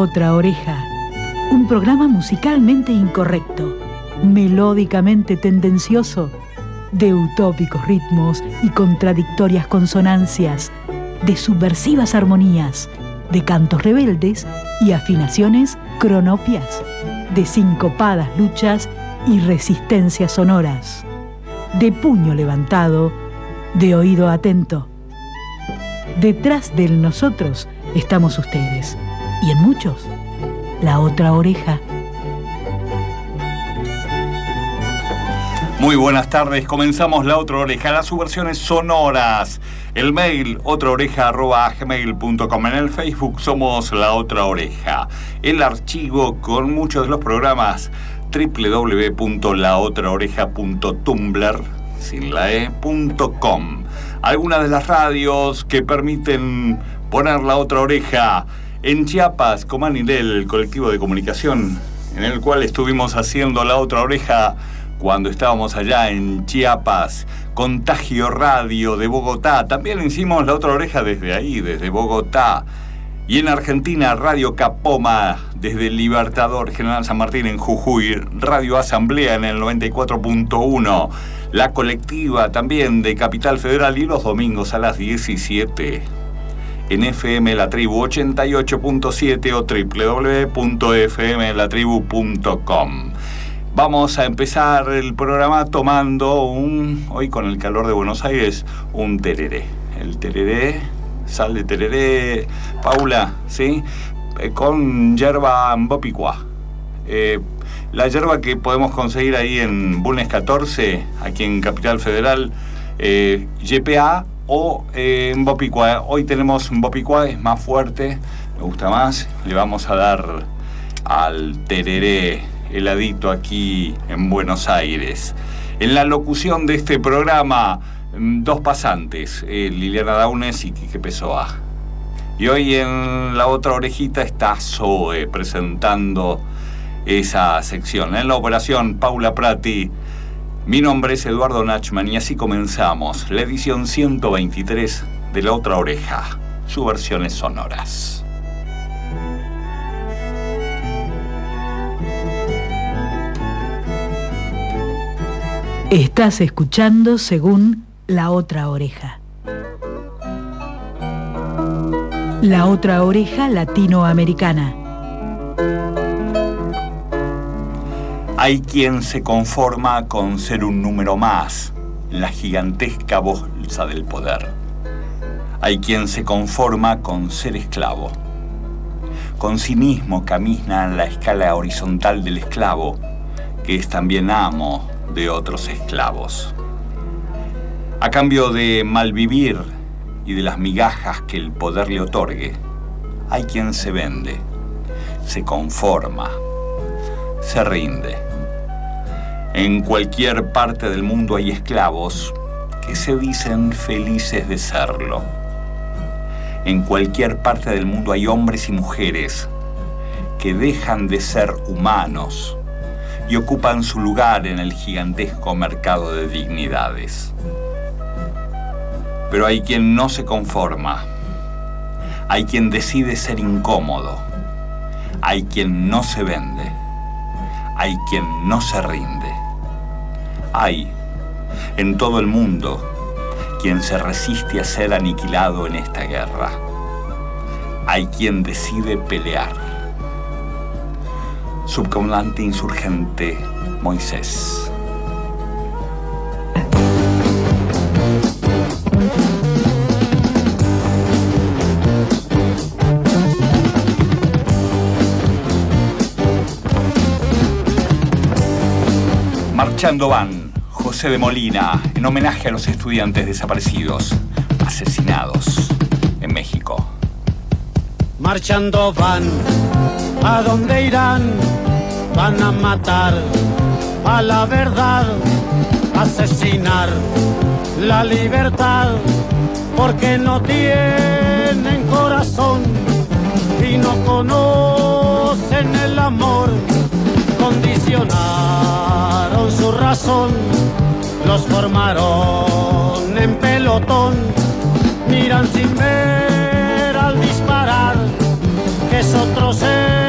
Otra Oreja, un programa musicalmente incorrecto, melódicamente tendencioso, de utópicos ritmos y contradictorias consonancias, de subversivas armonías, de cantos rebeldes y afinaciones cronopias, de sincopadas luchas y resistencias sonoras, de puño levantado, de oído atento. Detrás del nosotros estamos ustedes, y en muchos, la otra oreja. Muy buenas tardes, comenzamos La Otra Oreja, las subversiones sonoras. El mail, otraoreja@gmail.com. En el Facebook somos La Otra Oreja. El archivo con muchos de los programas, www.laotraoreja.tumblr, sin la e.com. Algunas de las radios que permiten poner La Otra Oreja en Chiapas, Comanilel, el colectivo de comunicación en el cual estuvimos haciendo La Otra Oreja cuando estábamos allá en Chiapas. Contagio Radio de Bogotá, también hicimos La Otra Oreja desde ahí, desde Bogotá. Y en Argentina, Radio Capoma, desde el Libertador, General San Martín en Jujuy. Radio Asamblea en el 94.1. La colectiva también de Capital Federal, y los domingos a las 17 en FM La Tribu 88.7 o www.fmlatribu.com. Vamos a empezar el programa tomando hoy con el calor de Buenos Aires, un tereré. El tereré, sal de tereré, Paula, ¿sí? Con yerba mbopicua. La yerba que podemos conseguir ahí en Bulnes 14, aquí en Capital Federal, YPA o mbopicua. Hoy tenemos mbopicua, es más fuerte, me gusta más. Le vamos a dar al tereré heladito aquí en Buenos Aires. En la locución de este programa, dos pasantes, Liliana Daunes y Quique Pessoa. Y hoy en La Otra Orejita está Zoe presentando esa sección. En la operación, Paula Prati. Mi nombre es Eduardo Nachman y así comenzamos la edición 123 de La Otra Oreja, subversiones sonoras. Estás escuchando según La Otra Oreja. La Otra Oreja latinoamericana. Hay quien se conforma con ser un número más en la gigantesca bolsa del poder. Hay quien se conforma con ser esclavo. Con sí mismo camina en la escala horizontal del esclavo, que es también amo de otros esclavos. A cambio de malvivir y de las migajas que el poder le otorgue, hay quien se vende, se conforma, se rinde. En cualquier parte del mundo hay esclavos que se dicen felices de serlo. En cualquier parte del mundo hay hombres y mujeres que dejan de ser humanos y ocupan su lugar en el gigantesco mercado de dignidades. Pero hay quien no se conforma, hay quien decide ser incómodo, hay quien no se vende, hay quien no se rinde. Hay, en todo el mundo, quien se resiste a ser aniquilado en esta guerra. Hay quien decide pelear. Subcomandante insurgente Moisés. Marchando van José de Molina, en homenaje a los estudiantes desaparecidos, asesinados en México. Marchando van, ¿a dónde irán? Van a matar a la verdad, asesinar la libertad, porque no tienen corazón y no conocen el amor. Condicionaron su razón, los formaron en pelotón, miran sin ver al disparar que es otro ser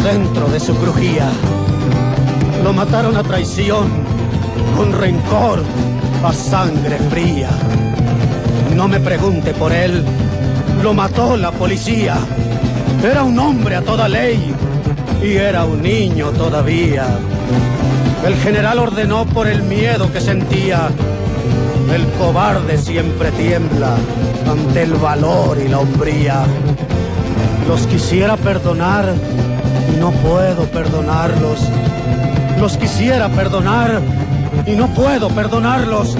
centro de su crujía. Lo mataron a traición, con rencor, a sangre fría. No me pregunte por él, lo mató la policía. Era un hombre a toda ley y era un niño todavía. El general ordenó por el miedo que sentía. El cobarde siempre tiembla ante el valor y la hombría. Los quisiera perdonar y no puedo perdonarlos. Los quisiera perdonar y no puedo perdonarlos.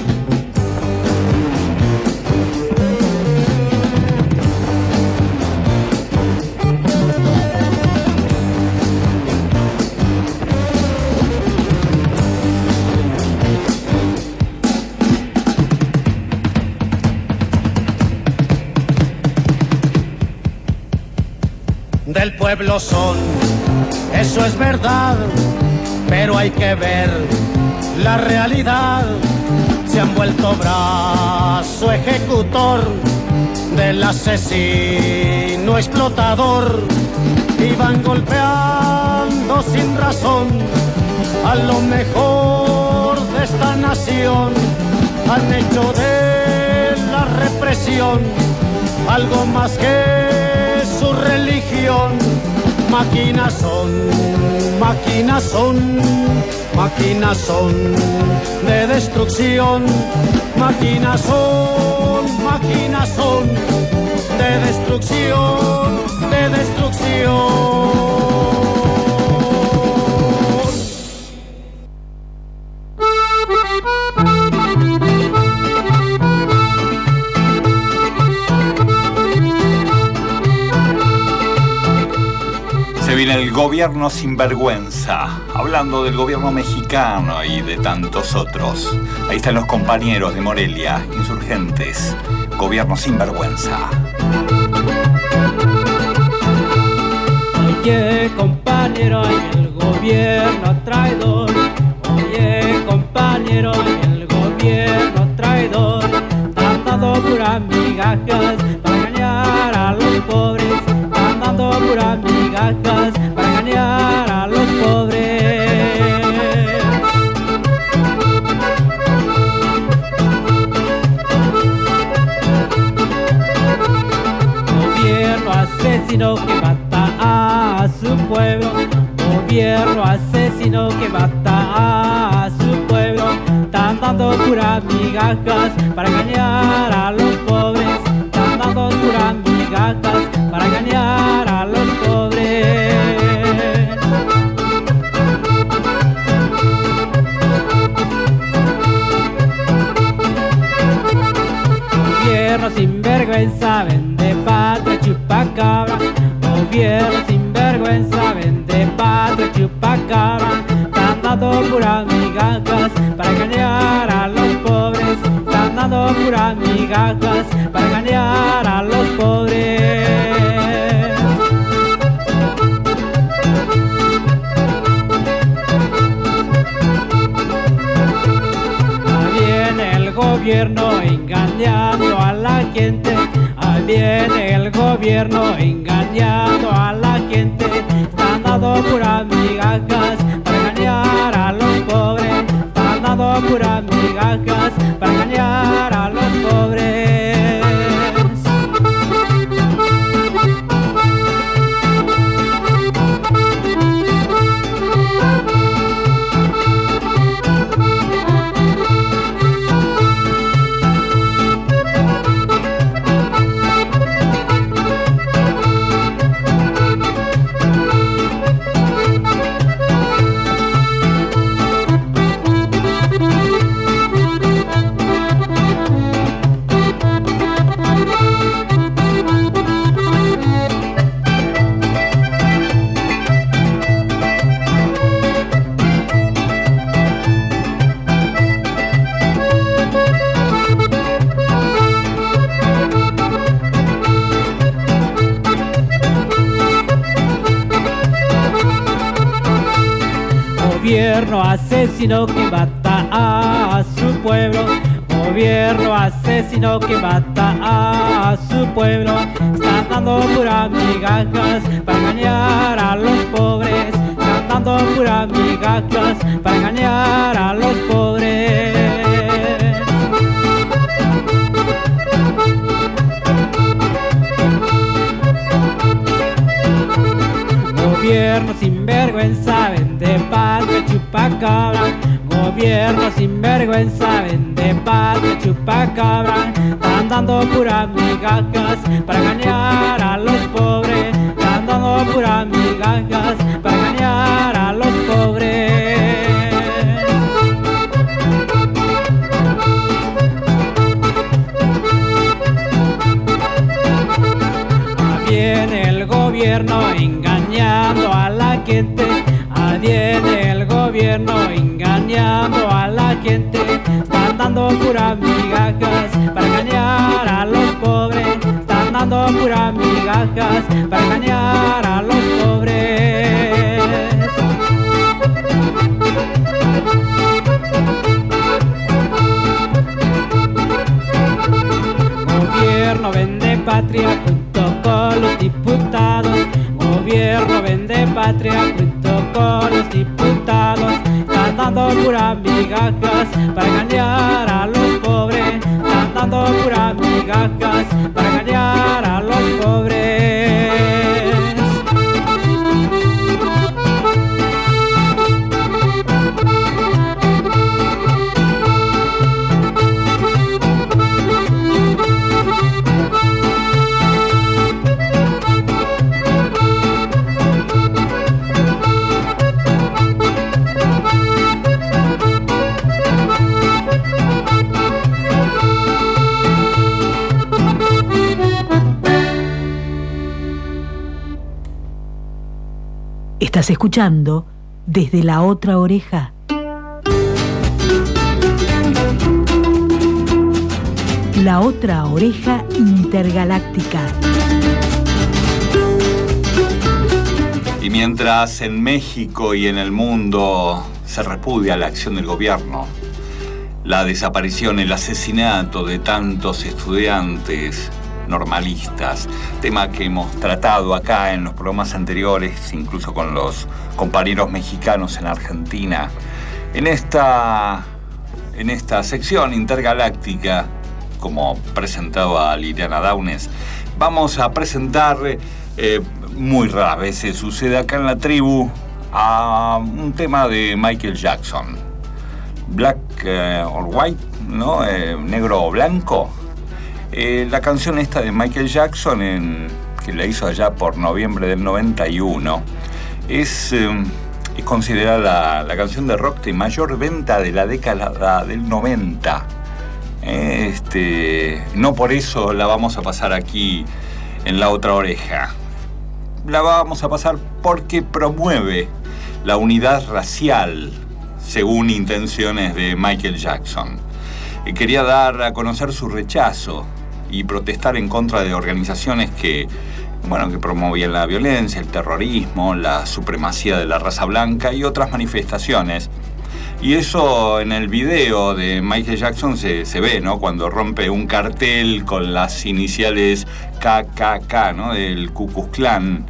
Del pueblo son, eso es verdad, pero hay que ver la realidad. Se han vuelto brazo ejecutor del asesino explotador y van golpeando sin razón a lo mejor de esta nación. Han hecho de la represión algo más que su religión. Máquinas son, máquinas son, máquinas son de destrucción. Máquinas son de destrucción, de destrucción. Se viene el gobierno sinvergüenza, hablando del gobierno mexicano y de tantos otros. Ahí están los compañeros de Morelia, insurgentes, gobierno sinvergüenza. Oye, compañero, en el gobierno traidor. Oye, compañero, en el gobierno traidor. Están dando puras migajas para engañar a los pobres. Están dando puras migajas para engañar a los pobres. Gobierno asesino que mata a su pueblo. Gobierno asesino que mata a su pueblo. Están dando puras migajas para engañar a los pobres. Están dando puras migajas para engañar a los pobres. Gobierno sinvergüenza, vende patria, chupacabra. Gobierno sinvergüenza, vende patria, chupacabra. Están dando puras migajas para engañar a los pobres. Están dando puras migajas para engañar a los pobres. Ahí viene el gobierno engañando a la gente. Ahí viene el gobierno engañando a la gente. Están dando puras migajas para engañar a los pobres. Están dando puras migajas para engañar a los pobres. Gobierno asesino que mata a su pueblo. Gobierno asesino que mata a su pueblo. Están cantando puras migajas para engañar a los pobres, cantando puras migajas para engañar a los pobres. Gobierno sin vergüenza, vende patria, chupacabra. Gobierno sin vergüenza, vende patria, chupacabra. Están dando puras migajas para engañar a los pobres. Están dando puras migajas para engañar a los pobres. Viene el gobierno engañando a la gente. Viene el gobierno engañando a la gente. Están dando puras migajas para engañar a los pobres. Están dando puras migajas para engañar a los pobres. Gobierno vende patria junto con los diputados. Gobierno vende patria junto con los diputados. Están dando puras migajas para engañar a los pobres. Están dando puras migajas para engañar a los pobres. Estás escuchando Desde la Otra Oreja. La Otra Oreja Intergaláctica. Y mientras en México y en el mundo se repudia la acción del gobierno, la desaparición, el asesinato de tantos estudiantes normalistas, tema que hemos tratado acá en los programas anteriores, incluso con los compañeros mexicanos en Argentina. En esta sección intergaláctica, como presentaba Liliana Downes, vamos a presentar, muy raras veces sucede acá en la tribu, a un tema de Michael Jackson. Black or White, ¿no? Negro o blanco. La canción esta de Michael Jackson, que la hizo allá por noviembre del 91, es considerada la canción de rock de mayor venta de la década del 90. No por eso la vamos a pasar aquí en La Otra Oreja. La vamos a pasar porque promueve la unidad racial, según intenciones de Michael Jackson. Quería dar a conocer su rechazo y protestar en contra de organizaciones que promovían la violencia, el terrorismo, la supremacía de la raza blanca y otras manifestaciones. Y eso en el video de Michael Jackson se ve, ¿no? Cuando rompe un cartel con las iniciales KKK, ¿no? Del Ku Klux Klan.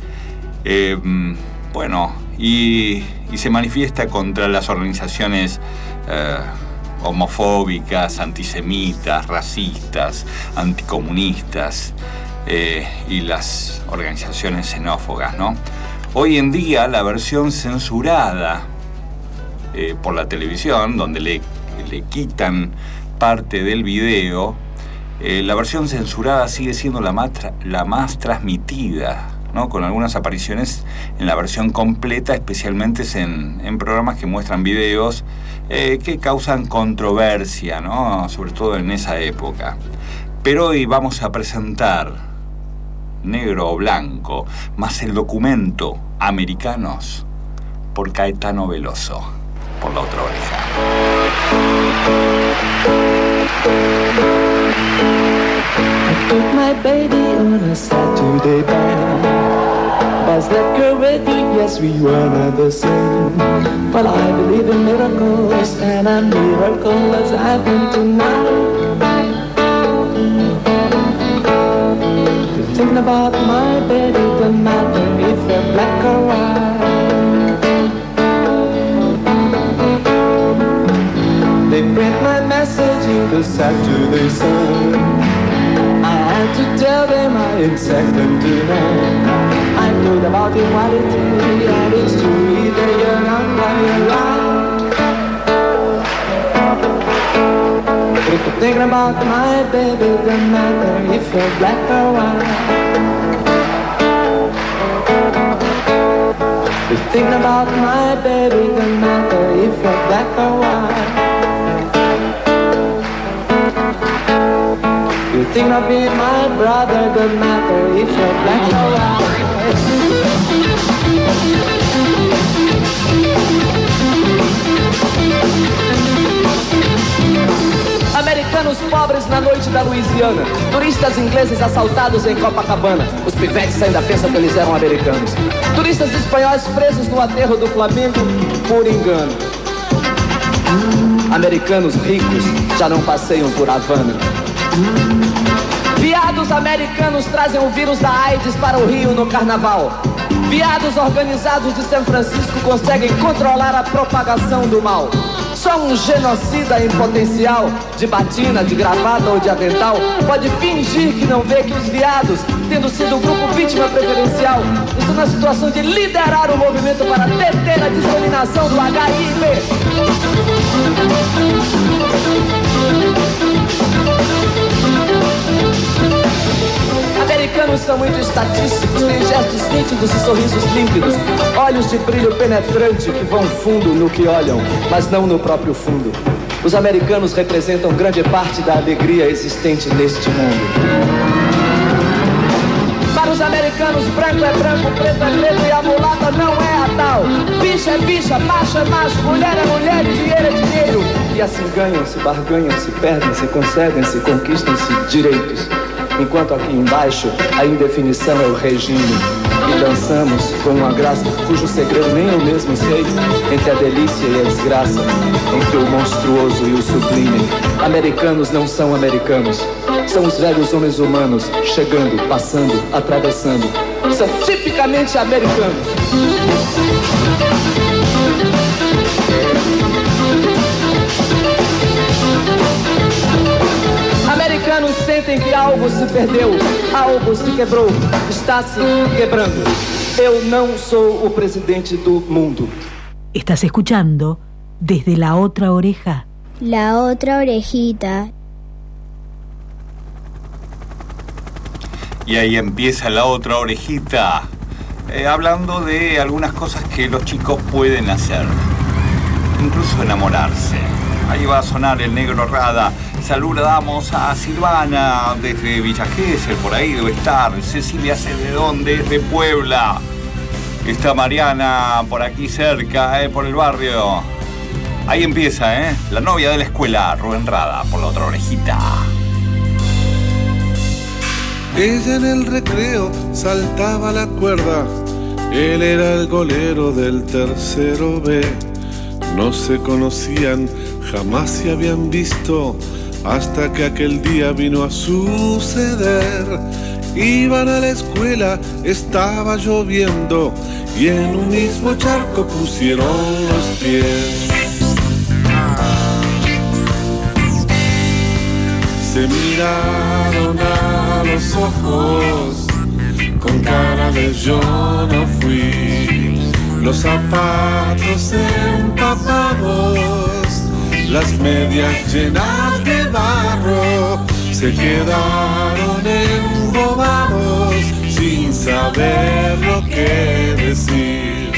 Y se manifiesta contra las organizaciones homofóbicas, antisemitas, racistas, anticomunistas y las organizaciones xenófobas, ¿no? Hoy en día la versión censurada por la televisión, donde le quitan parte del video, la versión censurada sigue siendo la más transmitida, ¿no? Con algunas apariciones en la versión completa, especialmente en programas que muestran videos que causan controversia, ¿no? Sobre todo en esa época. Pero hoy vamos a presentar Negro o Blanco, más el documento Americanos, por Caetano Veloso, por La Otra Oreja. I took my baby on a Saturday band. Was that girl with you? Yes, we were not the same. But I believe in miracles, and a miracle has happened tonight. The thing about my baby, doesn't matter if they're black or white. They print my message in the Saturday Sun. I had to tell them I expect them to know. I told about equality and it's true either you're wrong or you're right. If you're thinking about my baby, doesn't matter if you're black or white. If you're thinking about my baby, doesn't matter if you're black or white. You think of being my brother, doesn't matter if you're black or white. Americanos pobres na noite da Louisiana, turistas ingleses assaltados em Copacabana. Os pivetes ainda pensam que eles eram americanos. Turistas espanhóis presos no aterro do Flamengo por engano. Americanos ricos já não passeiam por Havana. Viados americanos trazem o vírus da AIDS para o Rio no carnaval. Viados organizados de São Francisco conseguem controlar a propagação do mal. Só um genocida em potencial, de batina, de gravata ou de avental, pode fingir que não vê que os viados, tendo sido o grupo vítima preferencial, estão na situação de liderar o movimento para deter a disseminação do HIV. Americanos são muito estatísticos, têm gestos nítidos e sorrisos límpidos, olhos de brilho penetrante que vão fundo no que olham, mas não no próprio fundo. Os americanos representam grande parte da alegria existente neste mundo. Para os americanos, branco é branco, preto é preto e a mulata não é a tal. Bicha é bicha, macho é macho, mulher é mulher e dinheiro é dinheiro. E assim ganham-se, barganham-se, perdem-se, concedem-se, conquistam-se direitos. Enquanto aqui embaixo a indefinição é o regime. E dançamos com uma graça cujo segredo nem eu mesmo sei, entre a delícia e a desgraça, entre o monstruoso e o sublime. Americanos não são americanos, são os velhos homens humanos, chegando, passando, atravessando. São tipicamente americanos. Americanos sentem que algo se perdeu, algo se quebrou, está se quebrando. Eu não sou o presidente do mundo. Estás escuchando Desde la Otra Oreja. La Otra Orejita. Y ahí empieza La Otra Orejita, hablando de algunas cosas que los chicos pueden hacer, incluso enamorarse. Ahí va a sonar el Negro Rada. Saludamos a Silvana desde Villa Gesell, por ahí debe estar. Cecilia Celedón desde Puebla. Está Mariana por aquí cerca, por el barrio. Ahí empieza, la novia de la escuela, Rubén Rada, por La Otra Orejita. Ella en el recreo saltaba la cuerda. Él era el golero del tercero B. No se conocían, jamás se habían visto, hasta que aquel día vino a suceder. Iban a la escuela, estaba lloviendo, y en un mismo charco pusieron los pies. Se miraron a los ojos, con cara de yo no fui. Los zapatos empapados, las medias llenas de barro, se quedaron embobados sin saber lo que decir.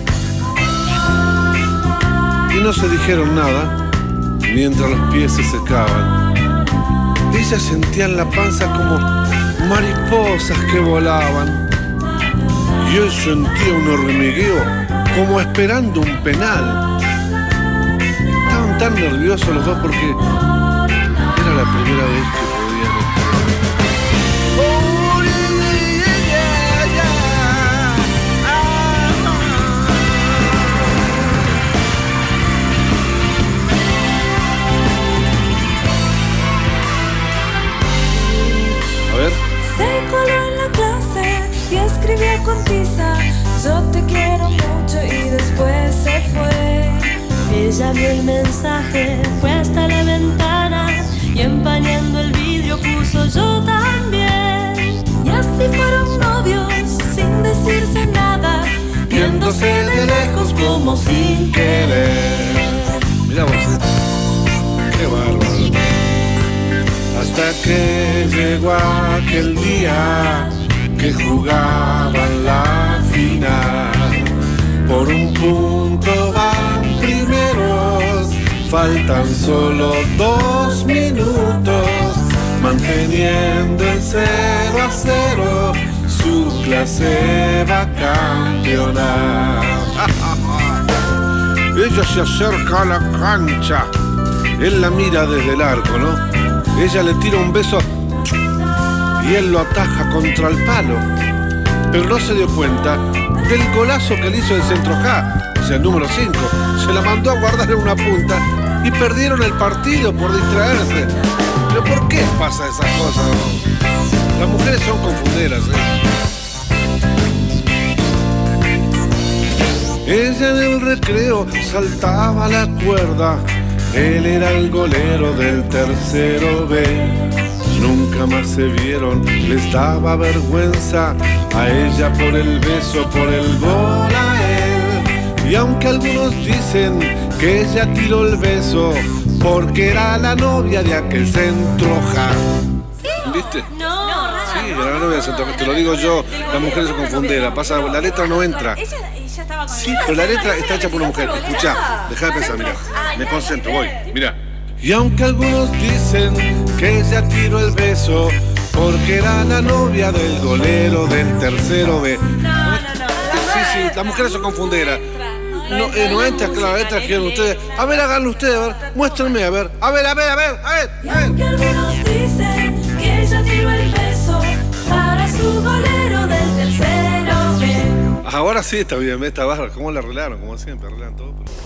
Y no se dijeron nada mientras los pies se secaban. Ellas sentían la panza como mariposas que volaban. Y él sentía un hormigueo como esperando un penal. Estaban tan nerviosos los dos porque era la primera vez que podían estar. Oh, yeah, yeah. A ver. Se coló en la clase Ella vio el mensaje, fue hasta la ventana y empañando el vidrio puso yo también. Y así fueron novios sin decirse nada, viéndose de lejos como sin querer. Mirá vos, qué bárbaro. Hasta que llegó aquel día que jugaban la final. Por un punto van primeros, faltan solo 2 minutos, manteniendo el 0-0, su clase va a campeonar. Ella se acerca a la cancha, él la mira desde el arco, ¿no? Ella le tira un beso y él lo ataja contra el palo, pero no se dio cuenta del golazo que le hizo el centro K, o sea, el número 5. Se la mandó a guardar en una punta y perdieron el partido por distraerse. ¿Pero por qué pasa esas cosas, no? Las mujeres son confunderas, Ella en el recreo saltaba la cuerda, él era el golero del tercero B. Nunca más se vieron, les daba vergüenza a ella por el beso, por el gol a él. Y aunque algunos dicen que ella tiró el beso porque era la novia de aquel centro J. ¿Viste? No, sí, era la novia del centro J, te lo digo yo, las mujeres se confunden, pasa, la letra no entra. Ella estaba con Sí, pero la letra está hecha por una mujer. Escuchá, dejá de pensar, mirá. Me concentro, voy, mirá. Y aunque algunos dicen que ella tiró el beso porque era la novia del golero del tercero B. No. Sí, las mujeres son confunderas. No entra, claro, entra, quieren ustedes. A ver, háganlo ustedes, a ver, muéstrenme, a ver. A ver. Y aunque algunos dicen que ella tiró el beso para su golero del tercero B. Ahora sí está bien, esta barra, ¿cómo la arreglaron? Como siempre, arreglan todo.